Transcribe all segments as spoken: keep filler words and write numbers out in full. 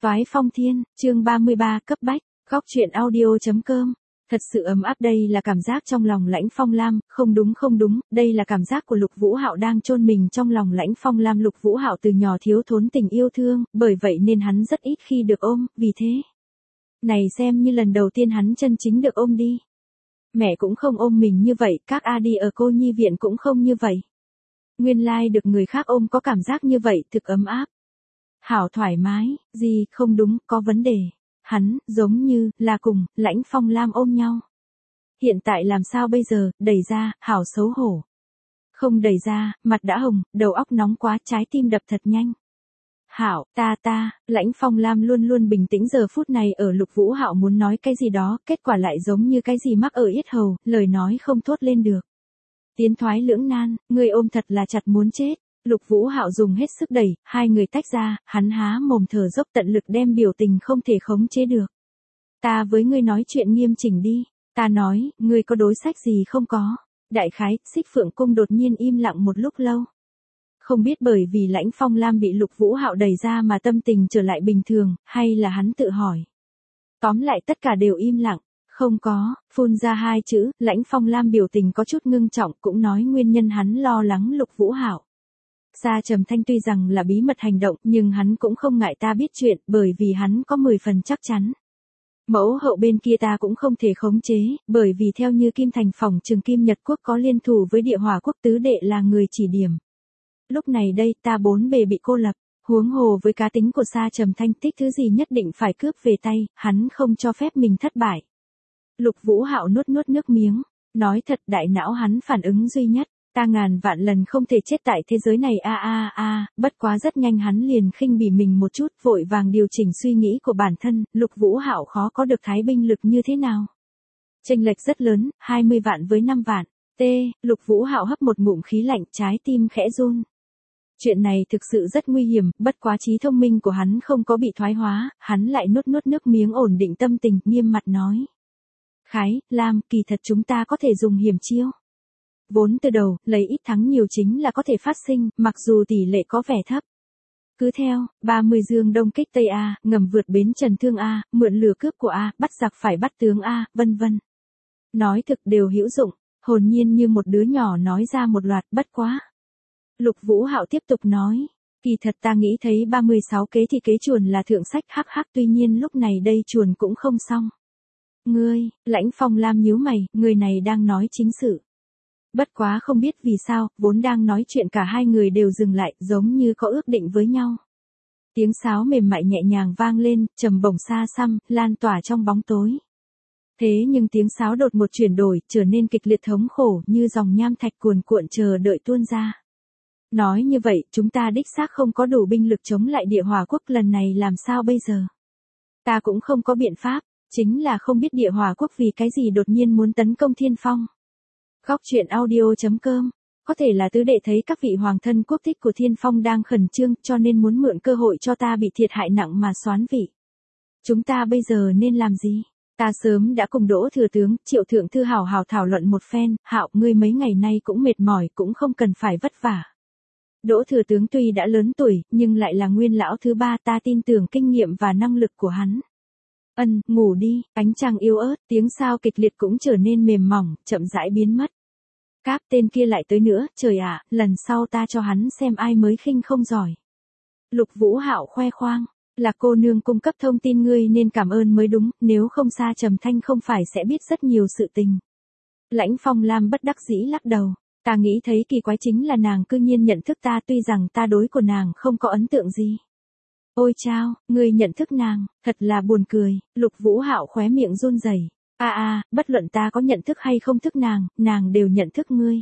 Toái phong thiên, chương ba mươi ba, cấp bách, góc truyện audio.com. Thật sự ấm áp, đây là cảm giác trong lòng Lãnh Phong Lam, không đúng không đúng, đây là cảm giác của Lục Vũ Hạo đang chôn mình trong lòng Lãnh Phong Lam. Lục Vũ Hạo từ nhỏ thiếu thốn tình yêu thương, bởi vậy nên hắn rất ít khi được ôm, vì thế này xem như lần đầu tiên hắn chân chính được ôm đi. Mẹ cũng không ôm mình như vậy, các a đi ở cô nhi viện cũng không như vậy. Nguyên lai like được người khác ôm có cảm giác như vậy, thực ấm áp. Hảo thoải mái, gì, không đúng, có vấn đề. Hắn, giống như, là cùng, Lãnh Phong Lam ôm nhau. Hiện tại làm sao bây giờ, đẩy ra, hảo xấu hổ. Không đẩy ra, mặt đã hồng, đầu óc nóng quá, trái tim đập thật nhanh. Hảo, ta ta, Lãnh Phong Lam luôn luôn bình tĩnh, giờ phút này ở Lục Vũ Hạo muốn nói cái gì đó, kết quả lại giống như cái gì mắc ở yết hầu, lời nói không thốt lên được. Tiến thoái lưỡng nan, người ôm thật là chặt muốn chết. Lục Vũ Hạo dùng hết sức đẩy, hai người tách ra, hắn há mồm thở dốc tận lực đem biểu tình không thể khống chế được. Ta với ngươi nói chuyện nghiêm chỉnh đi, ta nói, ngươi có đối sách gì không có. Đại khái, Xích Phượng Cung đột nhiên im lặng một lúc lâu. Không biết bởi vì Lãnh Phong Lam bị Lục Vũ Hạo đẩy ra mà tâm tình trở lại bình thường, hay là hắn tự hỏi. Tóm lại tất cả đều im lặng. Không có, phun ra hai chữ, Lãnh Phong Lam biểu tình có chút ngưng trọng, cũng nói nguyên nhân hắn lo lắng Lục Vũ Hạo. Sa Trầm Thanh tuy rằng là bí mật hành động, nhưng hắn cũng không ngại ta biết chuyện, bởi vì hắn có mười phần chắc chắn. Mẫu hậu bên kia ta cũng không thể khống chế, bởi vì theo như Kim Thành Phỏng Trường Kim Nhật Quốc có liên thủ với Địa Hỏa Quốc, tứ đệ là người chỉ điểm. Lúc này đây ta bốn bề bị cô lập, huống hồ với cá tính của Sa Trầm Thanh, thích thứ gì nhất định phải cướp về tay, hắn không cho phép mình thất bại. Lục Vũ Hạo nuốt nuốt nước miếng, nói thật, đại não hắn phản ứng duy nhất. Ta ngàn vạn lần không thể chết tại thế giới này a a a, bất quá rất nhanh hắn liền khinh bỉ mình một chút, vội vàng điều chỉnh suy nghĩ của bản thân, Lục Vũ Hạo khó có được thái binh lực như thế nào. Chênh lệch rất lớn, hai mươi vạn với năm vạn. T, Lục Vũ Hạo hấp một ngụm khí lạnh, trái tim khẽ run. Chuyện này thực sự rất nguy hiểm, bất quá trí thông minh của hắn không có bị thoái hóa, hắn lại nuốt nuốt nước miếng ổn định tâm tình, nghiêm mặt nói. Khái, Lam, kỳ thật chúng ta có thể dùng hiểm chiêu. Vốn từ đầu, lấy ít thắng nhiều chính là có thể phát sinh, mặc dù tỷ lệ có vẻ thấp. Cứ theo, ba mươi dương đông kích Tây A, ngầm vượt bến Trần Thương A, mượn lửa cướp của A, bắt giặc phải bắt tướng A, vân vân. Nói thực đều hữu dụng, hồn nhiên như một đứa nhỏ nói ra một loạt, bất quá. Lục Vũ Hạo tiếp tục nói, kỳ thật ta nghĩ thấy ba mươi sáu kế thì kế chuồn là thượng sách, hắc hắc, tuy nhiên lúc này đây chuồn cũng không xong. Ngươi, Lãnh Phong Lam nhíu mày, người này đang nói chính sự. Bất quá không biết vì sao, vốn đang nói chuyện cả hai người đều dừng lại, giống như có ước định với nhau. Tiếng sáo mềm mại nhẹ nhàng vang lên, trầm bổng xa xăm, lan tỏa trong bóng tối. Thế nhưng tiếng sáo đột một chuyển đổi, trở nên kịch liệt thống khổ, như dòng nham thạch cuồn cuộn chờ đợi tuôn ra. Nói như vậy, chúng ta đích xác không có đủ binh lực chống lại Địa Hỏa Quốc, lần này làm sao bây giờ? Ta cũng không có biện pháp, chính là không biết Địa Hỏa Quốc vì cái gì đột nhiên muốn tấn công Thiên Phong. Góc truyện audio.com. Có thể là tứ đệ thấy các vị hoàng thân quốc thích của Thiên Phong đang khẩn trương, cho nên muốn mượn cơ hội cho ta bị thiệt hại nặng mà soán vị. Chúng ta bây giờ nên làm gì? Ta sớm đã cùng Đỗ thừa tướng, Triệu thượng thư hảo hảo thảo luận một phen, Hạo, ngươi mấy ngày nay cũng mệt mỏi, cũng không cần phải vất vả. Đỗ thừa tướng tuy đã lớn tuổi, nhưng lại là nguyên lão thứ ba, ta tin tưởng kinh nghiệm và năng lực của hắn. Ân, ngủ đi, ánh trăng yếu ớt, tiếng sao kịch liệt cũng trở nên mềm mỏng, chậm rãi biến mất. Cáp, tên kia lại tới nữa, trời ạ, lần sau ta cho hắn xem ai mới khinh không giỏi. Lục Vũ Hạo khoe khoang, là cô nương cung cấp thông tin, ngươi nên cảm ơn mới đúng, nếu không Sa Trầm Thanh không phải sẽ biết rất nhiều sự tình. Lãnh Phong Lam bất đắc dĩ lắc đầu, ta nghĩ thấy kỳ quái chính là nàng cư nhiên nhận thức ta, tuy rằng ta đối của nàng không có ấn tượng gì. Ôi chao, ngươi nhận thức nàng, thật là buồn cười, Lục Vũ Hạo khóe miệng run rẩy. A a, bất luận ta có nhận thức hay không thức nàng, nàng đều nhận thức ngươi.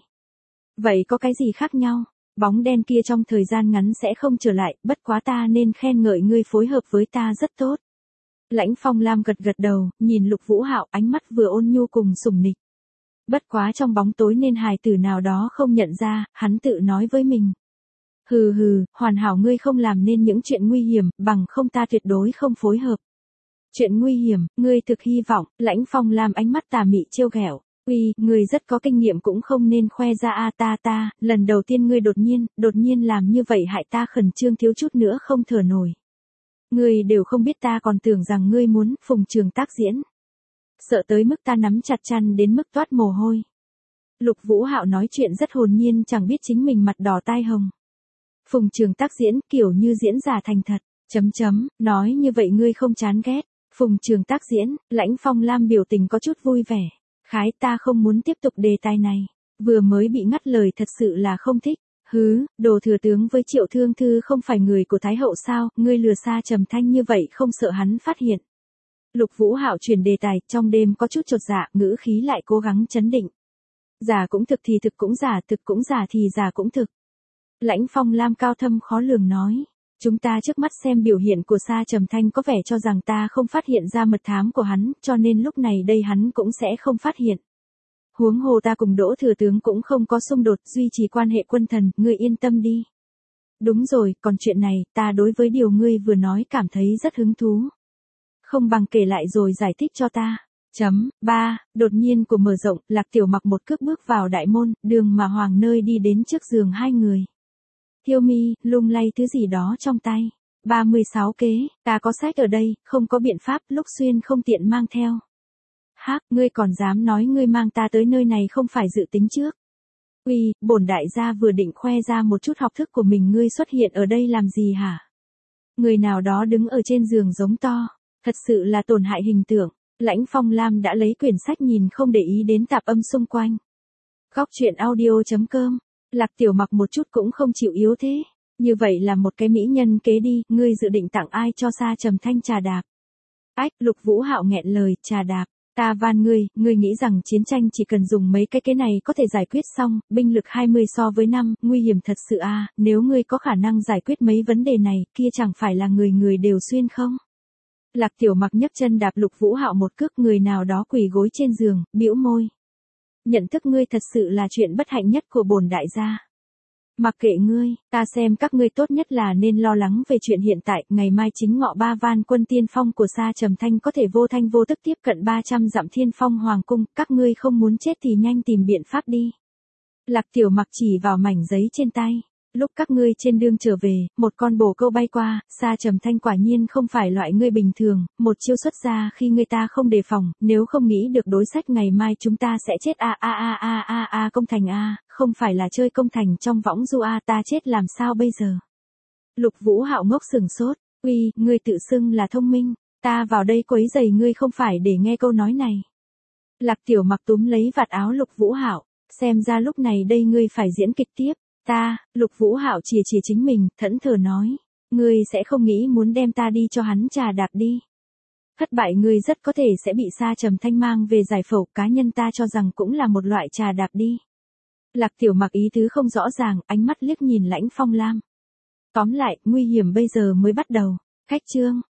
Vậy có cái gì khác nhau? Bóng đen kia trong thời gian ngắn sẽ không trở lại, bất quá ta nên khen ngợi ngươi phối hợp với ta rất tốt. Lãnh Phong Lam gật gật đầu, nhìn Lục Vũ Hạo, ánh mắt vừa ôn nhu cùng sủng nịch. Bất quá trong bóng tối nên hài tử nào đó không nhận ra, hắn tự nói với mình. Hừ hừ, hoàn hảo ngươi không làm nên những chuyện nguy hiểm, bằng không ta tuyệt đối không phối hợp. Chuyện nguy hiểm, ngươi thực hy vọng, Lãnh Phong Lam ánh mắt tà mị trêu ghẹo. Uy, ngươi rất có kinh nghiệm cũng không nên khoe ra a ta ta, lần đầu tiên ngươi đột nhiên, đột nhiên làm như vậy hại ta khẩn trương thiếu chút nữa không thở nổi. Ngươi đều không biết ta còn tưởng rằng ngươi muốn Phùng Trường tác diễn. Sợ tới mức ta nắm chặt chăn đến mức toát mồ hôi. Lục Vũ Hạo nói chuyện rất hồn nhiên chẳng biết chính mình mặt đỏ tai hồng. Phùng Trường tác diễn kiểu như diễn giả thành thật, chấm chấm, nói như vậy ngươi không chán ghét. Phùng Trường tác diễn, Lãnh Phong Lam biểu tình có chút vui vẻ. Khái ta không muốn tiếp tục đề tài này. Vừa mới bị ngắt lời thật sự là không thích. Hứ, Đồ thừa tướng với Triệu Thương Thư không phải người của Thái hậu sao, ngươi lừa xa Trầm Thanh như vậy không sợ hắn phát hiện. Lục Vũ Hạo chuyển đề tài, trong đêm có chút chột dạ, ngữ khí lại cố gắng chấn định. Giả cũng thực thì thực cũng giả, thực cũng giả thì giả cũng thực. Lãnh Phong Lam cao thâm khó lường nói. Chúng ta trước mắt xem biểu hiện của Sa Trầm Thanh có vẻ cho rằng ta không phát hiện ra mật thám của hắn, cho nên lúc này đây hắn cũng sẽ không phát hiện. Huống hồ ta cùng Đỗ thừa tướng cũng không có xung đột, duy trì quan hệ quân thần, ngươi yên tâm đi. Đúng rồi, còn chuyện này, ta đối với điều ngươi vừa nói cảm thấy rất hứng thú. Không bằng kể lại rồi giải thích cho ta. Chấm, ba, đột nhiên của mở rộng, Lạc Tiểu Mặc một cước bước vào đại môn, đường mà Hoàng nơi đi đến trước giường hai người. Thiêu Mi, lung lay thứ gì đó trong tay. ba mươi sáu kế, ta có sách ở đây, không có biện pháp, Lúc Xuyên không tiện mang theo. Hác, ngươi còn dám nói ngươi mang ta tới nơi này không phải dự tính trước. Uy, bổn đại gia vừa định khoe ra một chút học thức của mình, ngươi xuất hiện ở đây làm gì hả? Người nào đó đứng ở trên giường giống to, thật sự là tổn hại hình tượng. Lãnh Phong Lam đã lấy quyển sách nhìn không để ý đến tạp âm xung quanh. Góc truyện audio chấm com, Lạc Tiểu Mặc một chút cũng không chịu yếu thế. Như vậy là một cái mỹ nhân kế đi, ngươi dự định tặng ai cho Sa Trầm Thanh trà đạp? Ách, Lục Vũ Hạo nghẹn lời, trà đạp. Ta van ngươi, ngươi nghĩ rằng chiến tranh chỉ cần dùng mấy cái kế này có thể giải quyết xong, binh lực hai mươi so với năm, nguy hiểm thật sự à, nếu ngươi có khả năng giải quyết mấy vấn đề này, kia chẳng phải là người người đều xuyên không? Lạc Tiểu Mặc nhấc chân đạp Lục Vũ Hạo một cước, người nào đó quỳ gối trên giường, bĩu môi. Nhận thức ngươi thật sự là chuyện bất hạnh nhất của bổn đại gia. Mặc kệ ngươi, ta xem các ngươi tốt nhất là nên lo lắng về chuyện hiện tại, ngày mai chính ngọ ba van quân tiên phong của Sa Trầm Thanh có thể vô thanh vô tức tiếp cận ba trăm dặm Thiên Phong Hoàng cung, các ngươi không muốn chết thì nhanh tìm biện pháp đi. Lạc Tiểu Mặc chỉ vào mảnh giấy trên tay. Lúc các ngươi trên đường trở về, một con bồ câu bay qua, Sa Trầm Thanh quả nhiên không phải loại ngươi bình thường, một chiêu xuất ra khi người ta không đề phòng, nếu không nghĩ được đối sách ngày mai chúng ta sẽ chết a a a a a a công thành a, không phải là chơi công thành trong võng du a, ta chết làm sao bây giờ? Lục Vũ Hạo ngốc sừng sốt, uy, ngươi tự xưng là thông minh, ta vào đây quấy rầy ngươi không phải để nghe câu nói này. Lạc Tiểu Mặc túm lấy vạt áo Lục Vũ Hạo, xem ra lúc này đây ngươi phải diễn kịch tiếp. Ta, Lục Vũ Hạo chìa chìa chính mình, thẫn thờ nói, ngươi sẽ không nghĩ muốn đem ta đi cho hắn trà đạp đi. Thất bại ngươi rất có thể sẽ bị Sa Trầm Thanh mang về giải phẫu, cá nhân ta cho rằng cũng là một loại trà đạp đi. Lạc Tiểu Mặc ý tứ không rõ ràng, ánh mắt liếc nhìn Lãnh Phong Lam. Tóm lại, nguy hiểm bây giờ mới bắt đầu. Cách chương